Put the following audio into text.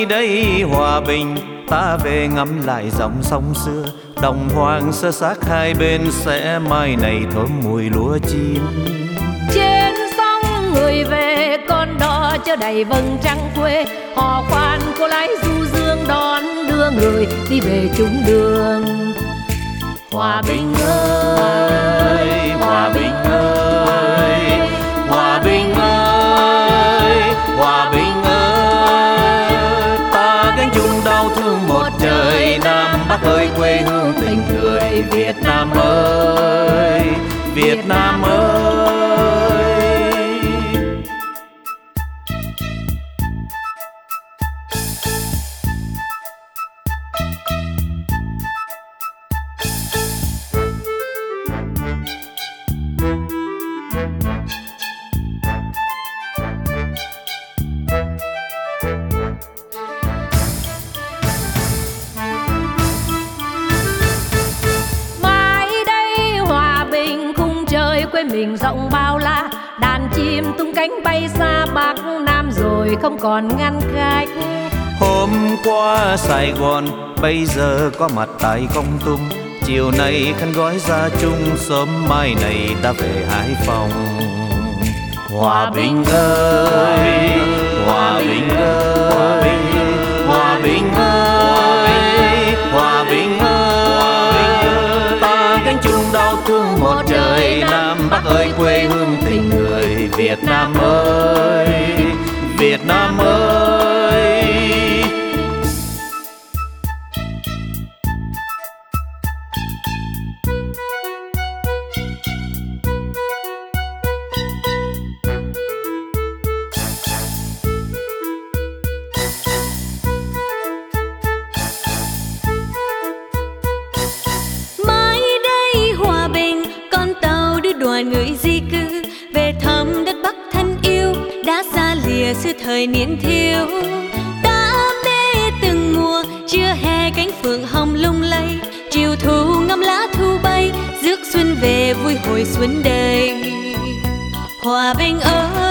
mai đây hòa bình, ta về ngắm lại dòng sông xưa. Đồng hoang sơ xác hai bên sẽ mai này thơm mùi lúa chín. Trên sông người về con đò chở đầy vầng trăng quê. Hò khoan cô lái du dương đón đưa người đi về chung đường. Hòa bình ơi, hòa bình ơi, hòa bình ơi, hòa bình ơi. Ta gánh chung đau thương một trời Nam Bắc ơi, quê hương tình người Việt Nam ơi, Việt Nam ơi. Quê mình rộng bao la, đàn chim tung cánh bay xa Bắc Nam rồi không còn ngăn cách. Hôm qua Sài Gòn, bây giờ có mặt tại Kon Tum. Chiều nay khăn gói ra chung, sớm mai này ta về Hải Phòng. Hòa bình ơi, hòa bình ơi, hòa bình ơi, hòa bình ơi. Ta gánh chung đau thương một trời Nam Bắc ơi, quê hương tình người Việt Nam ơi, Việt Nam ơi. Người di cư về thăm đất Bắc thân yêu, đã xa lìa xưa thời niên thiếu. Ta mê từng mùa, chưa hè cánh phượng hồng lung lay. Chiều thu ngắm lá thu bay, rước xuân về vui hồi xuân đầy. Hòa bình ơi,